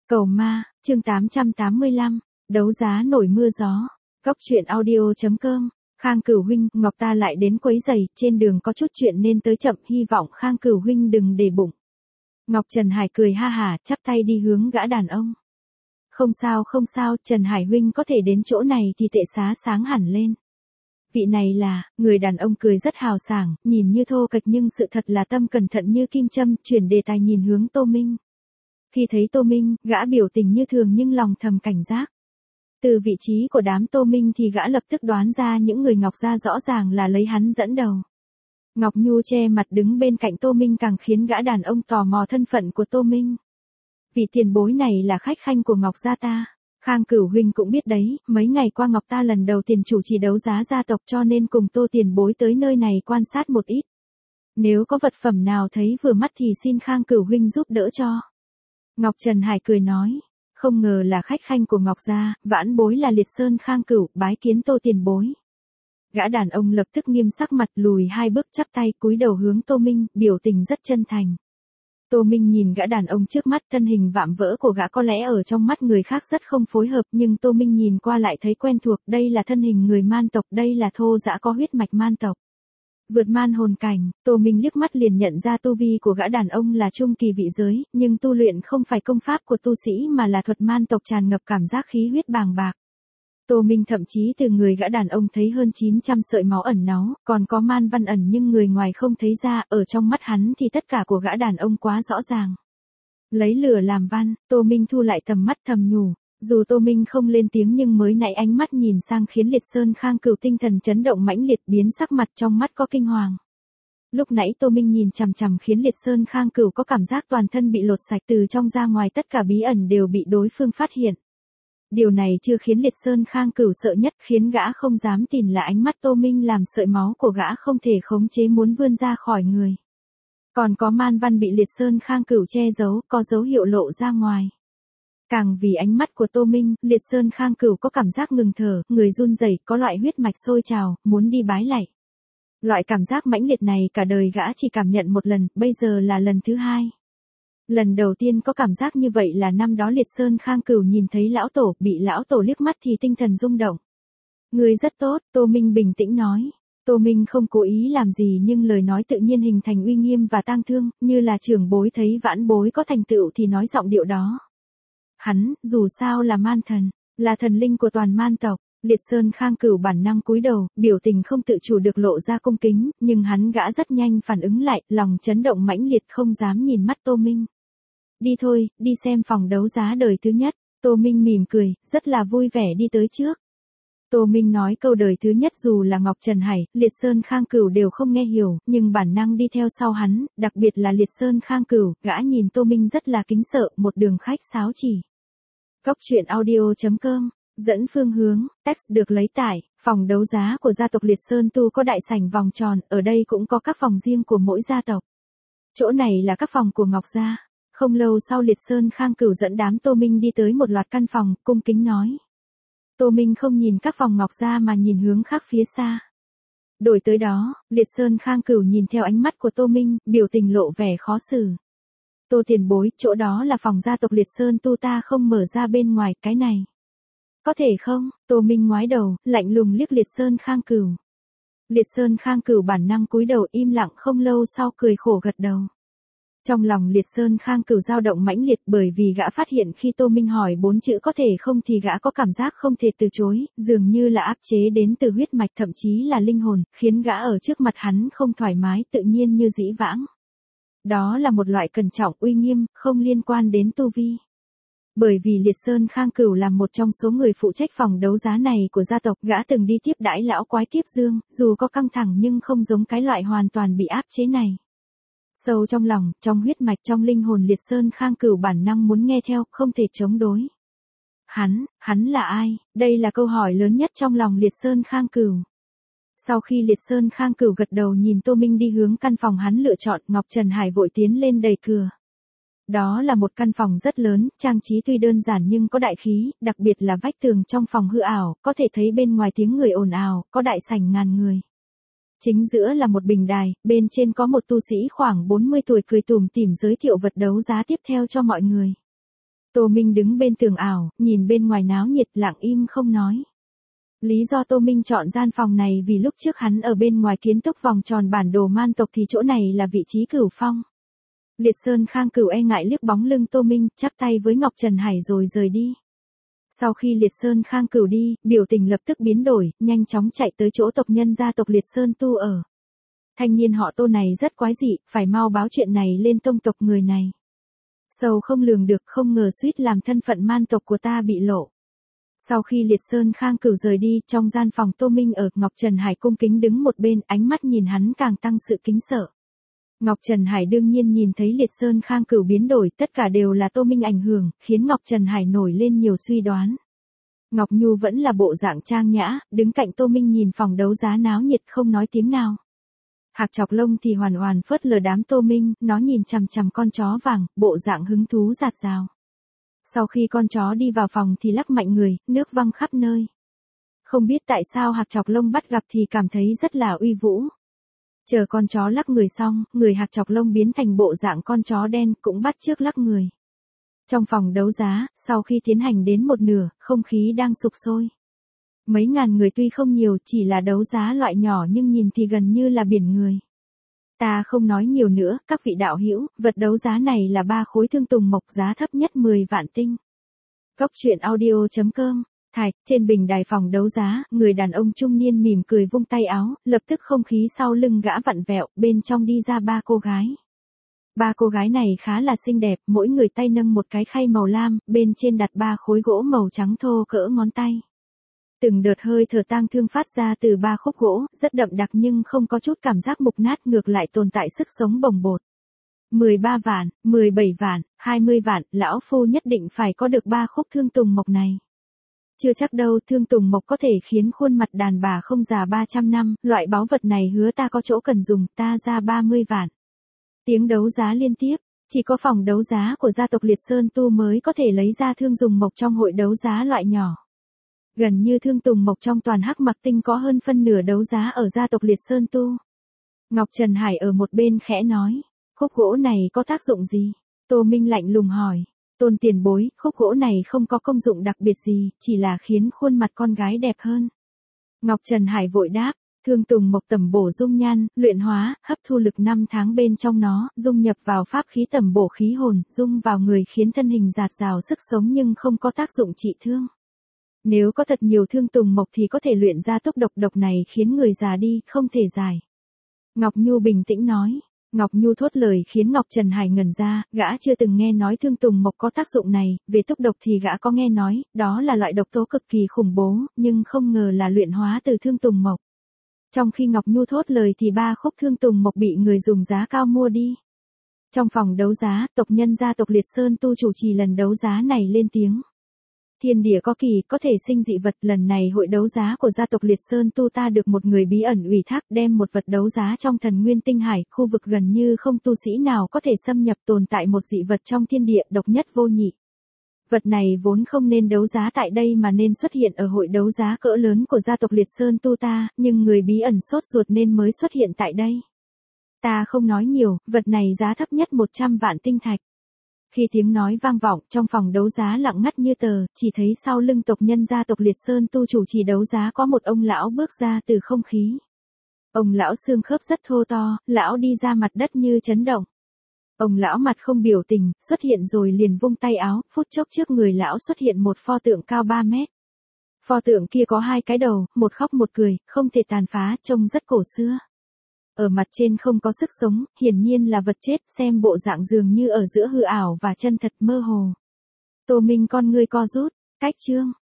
Cầu ma, chương 885, đấu giá nổi mưa gió. Góc truyện audio.com. Khang Cửu huynh, Ngọc ta lại đến quấy rầy, trên đường có chút chuyện nên tới chậm, hy vọng Khang Cửu huynh đừng để bụng. Ngọc Trần Hải cười ha hả, chắp tay đi hướng gã đàn ông. Không sao, Trần Hải huynh có thể đến chỗ này thì tệ xá sáng hẳn lên. Vị này là, người đàn ông cười rất hào sảng, nhìn như thô kệch nhưng sự thật là tâm cẩn thận như kim châm, chuyển đề tài nhìn hướng Tô Minh. Khi thấy Tô Minh, gã biểu tình như thường nhưng lòng thầm cảnh giác. Từ vị trí của đám Tô Minh thì gã lập tức đoán ra những người Ngọc gia rõ ràng là lấy hắn dẫn đầu. Ngọc Nhu che mặt đứng bên cạnh Tô Minh càng khiến gã đàn ông tò mò thân phận của Tô Minh. Vị tiền bối này là khách khanh của Ngọc gia ta. Khang Cửu huynh cũng biết đấy, mấy ngày qua Ngọc ta lần đầu tiền chủ trì đấu giá gia tộc cho nên cùng Tô tiền bối tới nơi này quan sát một ít. Nếu có vật phẩm nào thấy vừa mắt thì xin Khang Cửu huynh giúp đỡ cho. Ngọc Trần Hải cười nói, không ngờ là khách khanh của Ngọc gia, vãn bối là Liệt Sơn Khang Cửu, bái kiến Tô tiền bối. Gã đàn ông lập tức nghiêm sắc mặt, lùi hai bước chắp tay cúi đầu hướng Tô Minh, biểu tình rất chân thành. Tô Minh nhìn gã đàn ông trước mắt, thân hình vạm vỡ của gã có lẽ ở trong mắt người khác rất không phối hợp, nhưng Tô Minh nhìn qua lại thấy quen thuộc, đây là thân hình người man tộc, đây là thô dã có huyết mạch man tộc. Vượt man hồn cảnh, Tô Minh liếc mắt liền nhận ra tu vi của gã đàn ông là trung kỳ vị giới, nhưng tu luyện không phải công pháp của tu sĩ mà là thuật man tộc tràn ngập cảm giác khí huyết bàng bạc. Tô Minh thậm chí từ người gã đàn ông thấy hơn 900 sợi máu ẩn náu, còn có man văn ẩn nhưng người ngoài không thấy ra, ở trong mắt hắn thì tất cả của gã đàn ông quá rõ ràng. Lấy lửa làm văn, Tô Minh thu lại tầm mắt thầm nhủ, dù Tô Minh không lên tiếng nhưng mới nãy ánh mắt nhìn sang khiến Liệt Sơn Khang Cửu tinh thần chấn động mãnh liệt, biến sắc mặt trong mắt có kinh hoàng. Lúc nãy Tô Minh nhìn chằm chằm khiến Liệt Sơn Khang Cửu có cảm giác toàn thân bị lột sạch, từ trong ra ngoài tất cả bí ẩn đều bị đối phương phát hiện. Điều này chưa khiến Liệt Sơn Khang Cửu sợ nhất, khiến gã không dám tin là ánh mắt Tô Minh làm sợi máu của gã không thể khống chế muốn vươn ra khỏi người. Còn có man văn bị Liệt Sơn Khang Cửu che giấu, có dấu hiệu lộ ra ngoài. Càng vì ánh mắt của Tô Minh, Liệt Sơn Khang Cửu có cảm giác ngừng thở, người run rẩy, có loại huyết mạch sôi trào, muốn đi bái lạy. Loại cảm giác mãnh liệt này cả đời gã chỉ cảm nhận một lần, bây giờ là lần thứ hai. Lần đầu tiên có cảm giác như vậy là năm đó Liệt Sơn Khang Cửu nhìn thấy lão tổ, bị lão tổ liếc mắt thì tinh thần rung động. Người rất tốt, Tô Minh bình tĩnh nói. Tô Minh không cố ý làm gì nhưng lời nói tự nhiên hình thành uy nghiêm và tang thương, như là trưởng bối thấy vãn bối có thành tựu thì nói giọng điệu đó. Hắn, dù sao là man thần, là thần linh của toàn man tộc. Liệt Sơn Khang Cửu bản năng cúi đầu, biểu tình không tự chủ được lộ ra cung kính, nhưng hắn gã rất nhanh phản ứng lại, lòng chấn động mãnh liệt không dám nhìn mắt Tô Minh. Đi thôi, đi xem phòng đấu giá đời thứ nhất. Tô Minh mỉm cười, rất là vui vẻ đi tới trước. Tô Minh nói câu đời thứ nhất dù là Ngọc Trần Hải, Liệt Sơn Khang Cửu đều không nghe hiểu, nhưng bản năng đi theo sau hắn, đặc biệt là Liệt Sơn Khang Cửu, gã nhìn Tô Minh rất là kính sợ, một đường khách sáo chỉ. Góc truyện audio.com, dẫn phương hướng, text được lấy tải, phòng đấu giá của gia tộc Liệt Sơn Tu có đại sảnh vòng tròn, ở đây cũng có các phòng riêng của mỗi gia tộc. Chỗ này là các phòng của Ngọc gia. Không lâu sau Liệt Sơn Khang Cửu dẫn đám Tô Minh đi tới một loạt căn phòng, cung kính nói. Tô Minh không nhìn các phòng Ngọc gia mà nhìn hướng khác phía xa. Đổi tới đó, Liệt Sơn Khang Cửu nhìn theo ánh mắt của Tô Minh, biểu tình lộ vẻ khó xử. Tô tiền bối, chỗ đó là phòng gia tộc Liệt Sơn Tu ta không mở ra bên ngoài, cái này. Có thể không? Tô Minh ngoái đầu, lạnh lùng liếc Liệt Sơn Khang Cửu. Liệt Sơn Khang Cửu bản năng cúi đầu im lặng, không lâu sau cười khổ gật đầu. Trong lòng Liệt Sơn Khang Cửu dao động mãnh liệt, bởi vì gã phát hiện khi Tô Minh hỏi 4 chữ có thể không thì gã có cảm giác không thể từ chối, dường như là áp chế đến từ huyết mạch thậm chí là linh hồn, khiến gã ở trước mặt hắn không thoải mái, tự nhiên như dĩ vãng. Đó là một loại cẩn trọng uy nghiêm, không liên quan đến tu vi. Bởi vì Liệt Sơn Khang Cửu là một trong số người phụ trách phòng đấu giá này của gia tộc, gã từng đi tiếp đãi lão quái Kiếp Dương, dù có căng thẳng nhưng không giống cái loại hoàn toàn bị áp chế này. Sâu trong lòng, trong huyết mạch, trong linh hồn Liệt Sơn Khang Cửu bản năng muốn nghe theo, không thể chống đối. Hắn là ai? Đây là câu hỏi lớn nhất trong lòng Liệt Sơn Khang Cửu. Sau khi Liệt Sơn Khang Cửu gật đầu nhìn Tô Minh đi hướng căn phòng hắn lựa chọn, Ngọc Trần Hải vội tiến lên đẩy cửa. Đó là một căn phòng rất lớn, trang trí tuy đơn giản nhưng có đại khí, đặc biệt là vách tường trong phòng hư ảo, có thể thấy bên ngoài tiếng người ồn ào, có đại sảnh ngàn người. Chính giữa là một bình đài, bên trên có một tu sĩ khoảng 40 tuổi cười tủm tỉm giới thiệu vật đấu giá tiếp theo cho mọi người. Tô Minh đứng bên tường ảo, nhìn bên ngoài náo nhiệt lặng im không nói. Lý do Tô Minh chọn gian phòng này vì lúc trước hắn ở bên ngoài kiến túc vòng tròn bản đồ man tộc thì chỗ này là vị trí cửu phong. Liệt Sơn Khang Cửu e ngại liếc bóng lưng Tô Minh, chắp tay với Ngọc Trần Hải rồi rời đi. Sau khi Liệt Sơn Khang Cửu đi, biểu tình lập tức biến đổi, nhanh chóng chạy tới chỗ tộc nhân gia tộc Liệt Sơn Tu ở. Thanh niên họ Tô này rất quái dị, phải mau báo chuyện này lên tông tộc người này. Sâu không lường được, không ngờ suýt làm thân phận man tộc của ta bị lộ. Sau khi Liệt Sơn Khang Cửu rời đi, trong gian phòng Tô Minh ở, Ngọc Trần Hải cung kính đứng một bên, ánh mắt nhìn hắn càng tăng sự kính sợ. Ngọc Trần Hải đương nhiên nhìn thấy Liệt Sơn Khang Cửu biến đổi, tất cả đều là Tô Minh ảnh hưởng, khiến Ngọc Trần Hải nổi lên nhiều suy đoán. Ngọc Nhu vẫn là bộ dạng trang nhã, đứng cạnh Tô Minh nhìn phòng đấu giá náo nhiệt không nói tiếng nào. Hạc Chọc Lông thì hoàn hoàn phớt lờ đám Tô Minh, nó nhìn chằm chằm con chó vàng, bộ dạng hứng thú rạt rào. Sau khi con chó đi vào phòng thì lắc mạnh người, nước văng khắp nơi. Không biết tại sao Hạc Chọc Lông bắt gặp thì cảm thấy rất là uy vũ. Chờ con chó lắc người xong, người Hạc Chọc Lông biến thành bộ dạng con chó đen cũng bắt chước lắc người. Trong phòng đấu giá, sau khi tiến hành đến một nửa, không khí đang sục sôi. Mấy ngàn người tuy không nhiều, chỉ là đấu giá loại nhỏ nhưng nhìn thì gần như là biển người. Ta không nói nhiều nữa, các vị đạo hữu, vật đấu giá này là 3 khối thương tùng mộc giá thấp nhất 10 vạn tinh. Góc truyện audio.com. Thạch, trên bình đài phòng đấu giá, người đàn ông trung niên mỉm cười vung tay áo, lập tức không khí sau lưng gã vặn vẹo, bên trong đi ra 3 cô gái. 3 cô gái này khá là xinh đẹp, mỗi người tay nâng một cái khay màu lam, bên trên đặt 3 khối gỗ màu trắng thô cỡ ngón tay. Từng đợt hơi thở tang thương phát ra từ 3 khúc gỗ, rất đậm đặc nhưng không có chút cảm giác mục nát, ngược lại tồn tại sức sống bồng bột. 13 vạn, 17 vạn, 20 vạn, lão phu nhất định phải có được 3 khúc thương tùng mộc này. Chưa chắc đâu, thương tùng mộc có thể khiến khuôn mặt đàn bà không già 300 năm, loại báu vật này hứa ta có chỗ cần dùng, ta ra 30 vạn. Tiếng đấu giá liên tiếp, chỉ có phòng đấu giá của gia tộc Liệt Sơn Tu mới có thể lấy ra thương dùng mộc trong hội đấu giá loại nhỏ. Gần như thương tùng mộc trong toàn Hắc Mặc Tinh có hơn phân nửa đấu giá ở gia tộc Liệt Sơn Tu. Ngọc Trần Hải ở một bên khẽ nói, khúc gỗ này có tác dụng gì? Tô Minh lạnh lùng hỏi, Tôn tiền bối, khúc gỗ này không có công dụng đặc biệt gì, chỉ là khiến khuôn mặt con gái đẹp hơn. Ngọc Trần Hải vội đáp, thương tùng mộc tẩm bổ dung nhan, luyện hóa, hấp thu lực 5 tháng bên trong nó, dung nhập vào pháp khí tẩm bổ khí hồn, dung vào người khiến thân hình dạt dào sức sống nhưng không có tác dụng trị thương. Nếu có thật nhiều thương tùng mộc thì có thể luyện ra tốc độc này khiến người già đi, không thể giải. Ngọc Nhu bình tĩnh nói. Ngọc Nhu thốt lời khiến Ngọc Trần Hải ngẩn ra, gã chưa từng nghe nói thương tùng mộc có tác dụng này, về tốc độc thì gã có nghe nói, đó là loại độc tố cực kỳ khủng bố, nhưng không ngờ là luyện hóa từ thương tùng mộc. Trong khi Ngọc Nhu thốt lời thì 3 khúc thương tùng mộc bị người dùng giá cao mua đi. Trong phòng đấu giá, tộc nhân gia tộc Liệt Sơn Tu chủ trì lần đấu giá này lên tiếng. Thiên địa có kỳ, có thể sinh dị vật, lần này hội đấu giá của gia tộc Liệt Sơn Tu ta được một người bí ẩn ủy thác đem một vật đấu giá trong Thần Nguyên Tinh Hải, khu vực gần như không tu sĩ nào có thể xâm nhập, tồn tại một dị vật trong thiên địa độc nhất vô nhị. Vật này vốn không nên đấu giá tại đây mà nên xuất hiện ở hội đấu giá cỡ lớn của gia tộc Liệt Sơn Tu ta, nhưng người bí ẩn sốt ruột nên mới xuất hiện tại đây. Ta không nói nhiều, vật này giá thấp nhất 100 vạn tinh thạch. Khi tiếng nói vang vọng, trong phòng đấu giá lặng ngắt như tờ, chỉ thấy sau lưng tộc nhân gia tộc Liệt Sơn Tu chủ trì đấu giá có một ông lão bước ra từ không khí. Ông lão xương khớp rất thô to, lão đi ra mặt đất như chấn động. Ông lão mặt không biểu tình, xuất hiện rồi liền vung tay áo, phút chốc trước người lão xuất hiện một pho tượng cao 3 mét. Pho tượng kia có 2 cái đầu, một khóc một cười, không thể tàn phá, trông rất cổ xưa. Ở mặt trên không có sức sống, hiển nhiên là vật chết, xem bộ dạng dường như ở giữa hư ảo và chân thật mơ hồ. Tô Minh con ngươi co rút, cách chương.